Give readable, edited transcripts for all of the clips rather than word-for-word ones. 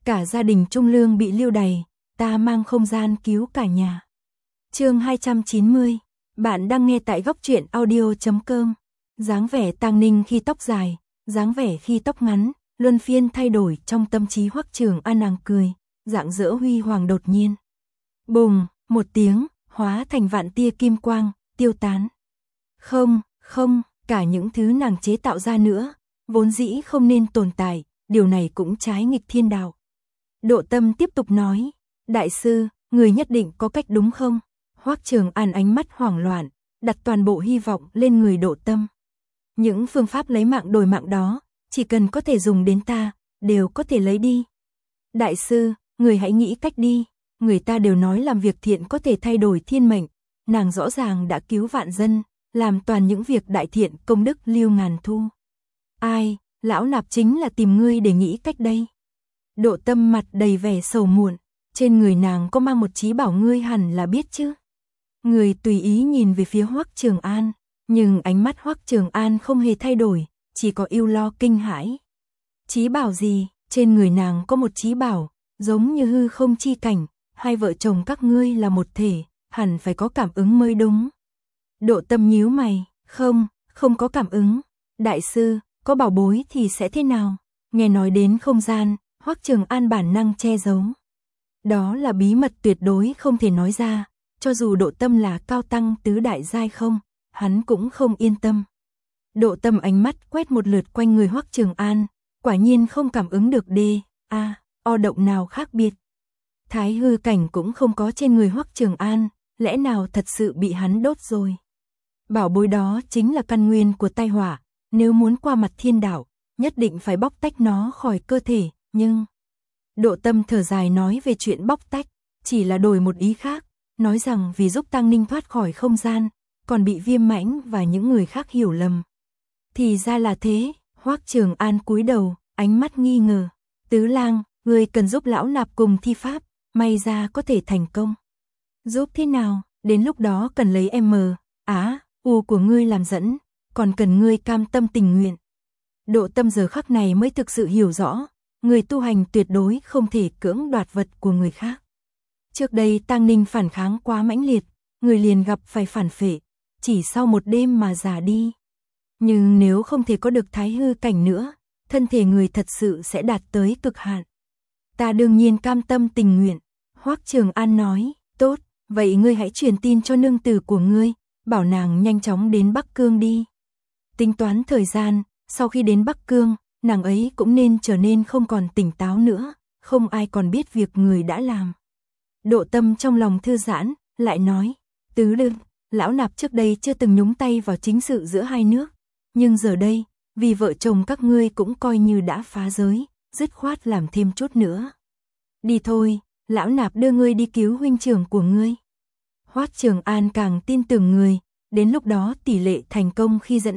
cả gia đình Trung Lương bị lưu đày, ta mang không gian cứu cả nhà. Chương 290. Bạn đang nghe tại góc truyện audio.com. Dáng vẻ Tang Ninh khi tóc dài, dáng vẻ khi tóc ngắn, luân phiên thay đổi trong tâm trí Hoắc Trường An. Nàng cười, rạng rỡ huy hoàng đột nhiên. Bùng, một tiếng, hóa thành vạn tia kim quang, tiêu tán. Không, cả những thứ nàng chế tạo ra nữa, vốn dĩ không nên tồn tại, điều này cũng trái nghịch thiên đạo. Độ Tâm tiếp tục nói, đại sư, người nhất định có cách đúng không? Hoắc Trường An ánh mắt hoảng loạn, đặt toàn bộ hy vọng lên người Độ Tâm. Những phương pháp lấy mạng đổi mạng đó, chỉ cần có thể dùng đến ta, đều có thể lấy đi. Đại sư, người hãy nghĩ cách đi, người ta đều nói làm việc thiện có thể thay đổi thiên mệnh, nàng rõ ràng đã cứu vạn dân, làm toàn những việc đại thiện, công đức lưu ngàn thu. Ai, lão nạp chính là tìm ngươi để nghĩ cách đây. Độ Tâm mặt đầy vẻ sầu muộn, trên người nàng có mang một trí bảo ngươi hẳn là biết chứ. Người tùy ý nhìn về phía Hoắc Trường An, nhưng ánh mắt Hoắc Trường An không hề thay đổi, chỉ có ưu lo kinh hãi. Trí bảo gì? Trên người nàng có một trí bảo, giống như hư không chi cảnh, hai vợ chồng các ngươi là một thể, hẳn phải có cảm ứng mới đúng. Độ Tâm nhíu mày, không có cảm ứng. Đại sư, có bảo bối thì sẽ thế nào? Nghe nói đến không gian, Hoắc Trường An bản năng che giấu. Đó là bí mật tuyệt đối không thể nói ra, cho dù Độ Tâm là cao tăng tứ đại giai không, hắn cũng không yên tâm. Độ Tâm ánh mắt quét một lượt quanh người Hoắc Trường An, quả nhiên không cảm ứng được o động nào khác biệt. Thái hư cảnh cũng không có trên người Hoắc Trường An, lẽ nào thật sự bị hắn đốt rồi? Bảo bối đó chính là căn nguyên của tai họa, nếu muốn qua mặt thiên đạo, nhất định phải bóc tách nó khỏi cơ thể, nhưng... Độ Tâm thở dài nói về chuyện bóc tách, chỉ là đổi một ý khác, nói rằng vì giúp Tang Ninh thoát khỏi không gian, còn bị Viêm Mãnh và những người khác hiểu lầm. Thì ra là thế, Hoắc Trường An cúi đầu, ánh mắt nghi ngờ. Tứ lang, ngươi cần giúp lão nạp cùng thi pháp, may ra có thể thành công. Giúp thế nào? Đến lúc đó cần lấy U của ngươi làm dẫn, còn cần ngươi cam tâm tình nguyện. Độ Tâm giờ khắc này mới thực sự hiểu rõ, người tu hành tuyệt đối không thể cưỡng đoạt vật của người khác. Trước đây Tang Ninh phản kháng quá mãnh liệt, người liền gặp phải phản phệ, chỉ sau một đêm mà già đi. Nhưng nếu không thể có được thái hư cảnh nữa, thân thể người thật sự sẽ đạt tới cực hạn. Ta đương nhiên cam tâm tình nguyện. Hoắc Trường An nói, tốt, vậy ngươi hãy truyền tin cho nương tử của ngươi, bảo nàng nhanh chóng đến Bắc Cương đi. Tính toán thời gian, sau khi đến Bắc Cương, nàng ấy cũng nên trở nên không còn tỉnh táo nữa, không ai còn biết việc người đã làm. Độ Tâm trong lòng thư giãn, lại nói, tứ lương, lão nạp trước đây chưa từng nhúng tay vào chính sự giữa hai nước, nhưng giờ đây, vì vợ chồng các ngươi cũng coi như đã phá giới, dứt khoát làm thêm chút nữa. Đi thôi, lão nạp đưa ngươi đi cứu huynh trưởng của ngươi. Hoắc Trường An càng tin tưởng người, đến lúc đó tỷ lệ thành công khi dẫn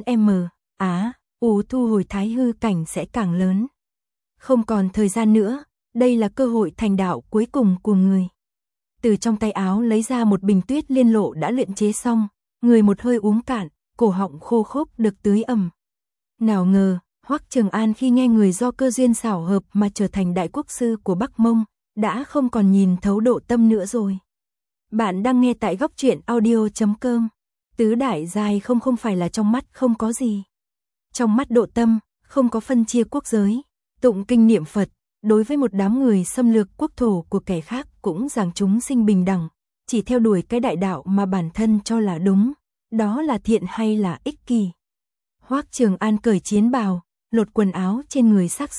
thu hồi thái hư cảnh sẽ càng lớn. Không còn thời gian nữa, đây là cơ hội thành đạo cuối cùng của người. Từ trong tay áo lấy ra một bình tuyết liên lộ đã luyện chế xong, người một hơi uống cạn, cổ họng khô khốc được tưới ẩm. Nào ngờ, Hoắc Trường An khi nghe người do cơ duyên xảo hợp mà trở thành đại quốc sư của Bắc Mông, đã không còn nhìn thấu Độ Tâm nữa rồi. Bạn đang nghe tại góc truyện audio.com. Tứ đại giai không phải là trong mắt không có gì. Trong mắt Độ Tâm, không có phân chia quốc giới, tụng kinh niệm Phật, đối với một đám người xâm lược quốc thổ của kẻ khác cũng rằng chúng sinh bình đẳng, chỉ theo đuổi cái đại đạo mà bản thân cho là đúng, đó là thiện hay là ích kỷ. Hoắc Trường An cởi chiến bào, lột quần áo trên người xác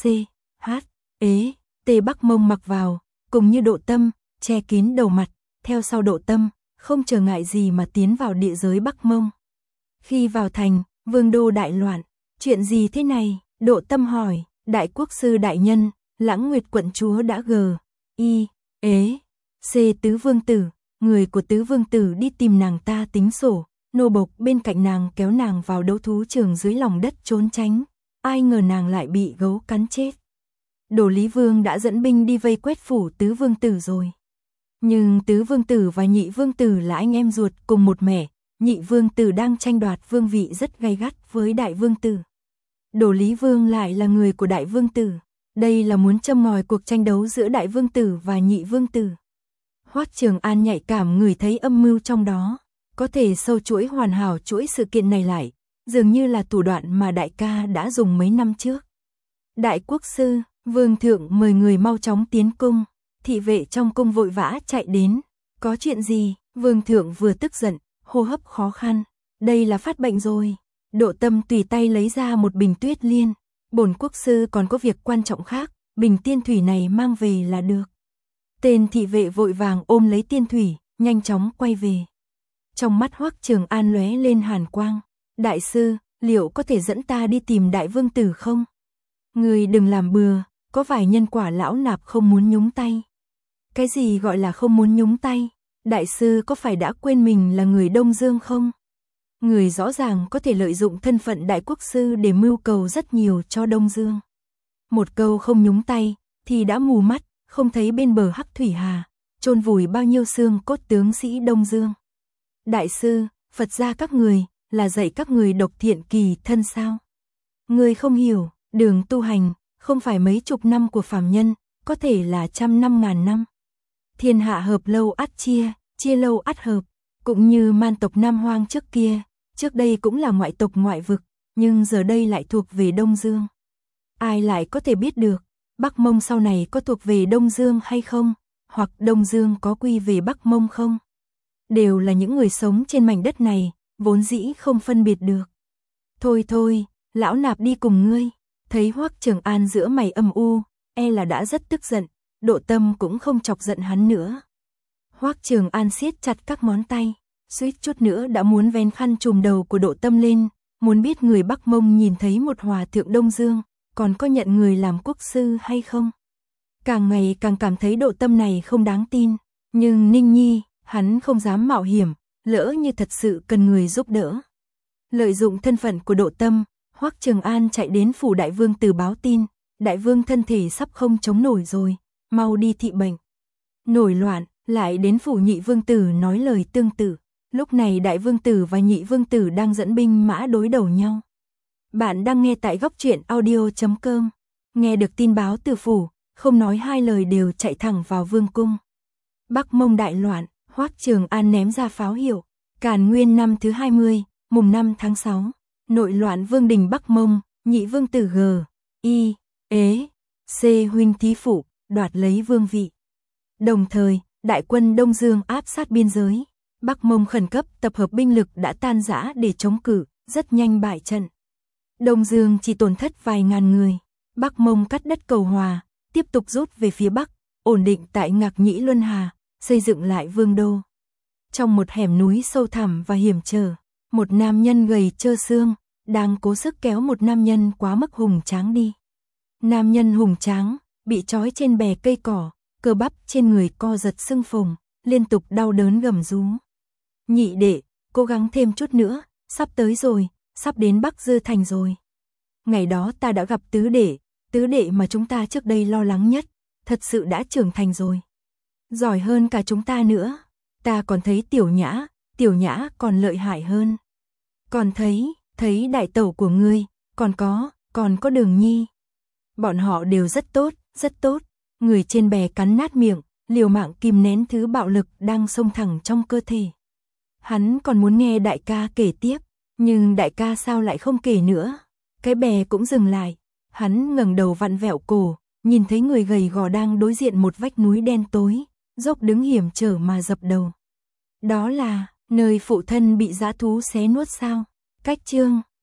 Bắc Mông mặc vào, cùng như Độ Tâm, che kín đầu mặt, theo sau Độ Tâm, không trở ngại gì mà tiến vào địa giới Bắc Mông. Khi vào thành, vương đô đại loạn, chuyện gì thế này? Độ Tâm hỏi, đại quốc sư đại nhân, Lãng Nguyệt quận chúa đã tứ vương tử, người của tứ vương tử đi tìm nàng ta tính sổ, nô bộc bên cạnh nàng kéo nàng vào đấu thú trường dưới lòng đất trốn tránh, ai ngờ nàng lại bị gấu cắn chết. Đồ Lý Vương đã dẫn binh đi vây quét phủ tứ vương tử rồi. Nhưng tứ vương tử và nhị vương tử là anh em ruột cùng một mẹ, nhị vương tử đang tranh đoạt vương vị rất gay gắt với đại vương tử. Đồ Lý Vương lại là người của đại vương tử. Đây là muốn châm ngòi cuộc tranh đấu giữa đại vương tử và nhị vương tử. Hoắc Trường An nhạy cảm ngửi thấy âm mưu trong đó, có thể sâu chuỗi hoàn hảo chuỗi sự kiện này lại, dường như là thủ đoạn mà đại ca đã dùng mấy năm trước. Đại quốc sư, vương thượng mời người mau chóng tiến cung. Thị vệ trong cung vội vã chạy đến. Có chuyện gì? Vương thượng vừa tức giận, hô hấp khó khăn. Đây là phát bệnh rồi. Độ Tâm tùy tay lấy ra một bình tuyết liên. Bổn quốc sư còn có việc quan trọng khác, bình tiên thủy này mang về là được. Tên thị vệ vội vàng ôm lấy tiên thủy, nhanh chóng quay về. Trong mắt Hoắc Trường An lóe lên hàn quang. Đại sư, liệu có thể dẫn ta đi tìm đại vương tử không? Người đừng làm bừa, có vài nhân quả lão nạp không muốn nhúng tay. Cái gì gọi là không muốn nhúng tay? Đại sư có phải đã quên mình là người Đông Dương không? Người rõ ràng có thể lợi dụng thân phận đại quốc sư để mưu cầu rất nhiều cho Đông Dương. Một câu không nhúng tay, thì đã mù mắt, không thấy bên bờ Hắc Thủy Hà, chôn vùi bao nhiêu xương cốt tướng sĩ Đông Dương. Đại sư, Phật gia các người, là dạy các người độc thiện kỳ thân sao? Người không hiểu, đường tu hành, không phải mấy chục năm của phàm nhân, có thể là trăm năm ngàn năm. Thiên hạ hợp lâu ắt chia, chia lâu ắt hợp, cũng như man tộc Nam Hoang trước kia, trước đây cũng là ngoại tộc ngoại vực, nhưng giờ đây lại thuộc về Đông Dương. Ai lại có thể biết được, Bắc Mông sau này có thuộc về Đông Dương hay không, hoặc Đông Dương có quy về Bắc Mông không? Đều là những người sống trên mảnh đất này, vốn dĩ không phân biệt được. Thôi thôi, lão nạp đi cùng ngươi. Thấy Hoắc Trường An giữa mày âm u, e là đã rất tức giận, Độ Tâm cũng không chọc giận hắn nữa. Hoắc Trường An siết chặt các ngón tay, suýt chút nữa đã muốn vén khăn trùm đầu của Độ Tâm lên, muốn biết người Bắc Mông nhìn thấy một hòa thượng Đông Dương, còn có nhận người làm quốc sư hay không. Càng ngày càng cảm thấy Độ Tâm này không đáng tin, nhưng Ninh Nhi, hắn không dám mạo hiểm, lỡ như thật sự cần người giúp đỡ. Lợi dụng thân phận của Độ Tâm, Hoắc Trường An chạy đến phủ đại vương tử báo tin, đại vương thân thể sắp không chống nổi rồi, mau đi thị bệnh. Nổi loạn, lại đến phủ nhị vương tử nói lời tương tự. Lúc này đại vương tử và nhị vương tử đang dẫn binh mã đối đầu nhau. Bạn đang nghe tại góc truyện audio.com. Nghe được tin báo từ phủ, không nói hai lời đều chạy thẳng vào vương cung. Bắc Mông đại loạn, Hoắc Trường An ném ra pháo hiệu. Càn Nguyên năm thứ 20, mùng 5 tháng 6. Nội loạn vương đình Bắc Mông, nhị vương tử G, I, Ế, C huynh thí phụ, đoạt lấy vương vị. Đồng thời, đại quân Đông Dương áp sát biên giới. Bắc Mông khẩn cấp tập hợp binh lực đã tan rã để chống cự, rất nhanh bại trận. Đông Dương chỉ tổn thất vài ngàn người. Bắc Mông cắt đất cầu hòa, tiếp tục rút về phía Bắc, ổn định tại Ngạc Nhĩ Luân Hà, xây dựng lại vương đô. Trong một hẻm núi sâu thẳm và hiểm trở, một nam nhân gầy trơ xương, đang cố sức kéo một nam nhân quá mức hùng tráng đi. Nam nhân hùng tráng, bị trói trên bè cây cỏ, cơ bắp trên người co giật sưng phồng, liên tục đau đớn gầm rú. Nhị đệ, cố gắng thêm chút nữa, sắp tới rồi, sắp đến Bắc Dư Thành rồi. Ngày đó ta đã gặp tứ đệ mà chúng ta trước đây lo lắng nhất, thật sự đã trưởng thành rồi. Giỏi hơn cả chúng ta nữa, ta còn thấy tiểu nhã còn lợi hại hơn. Còn thấy đại tẩu của ngươi, còn có Đường Nhi. Bọn họ đều rất tốt, người trên bè cắn nát miệng, liều mạng kìm nén thứ bạo lực đang xông thẳng trong cơ thể. Hắn còn muốn nghe đại ca kể tiếp, nhưng đại ca sao lại không kể nữa. Cái bè cũng dừng lại, hắn ngẩng đầu vặn vẹo cổ, nhìn thấy người gầy gò đang đối diện một vách núi đen tối, dốc đứng hiểm trở mà dập đầu. Đó là nơi phụ thân bị dã thú xé nuốt sao? Cách chương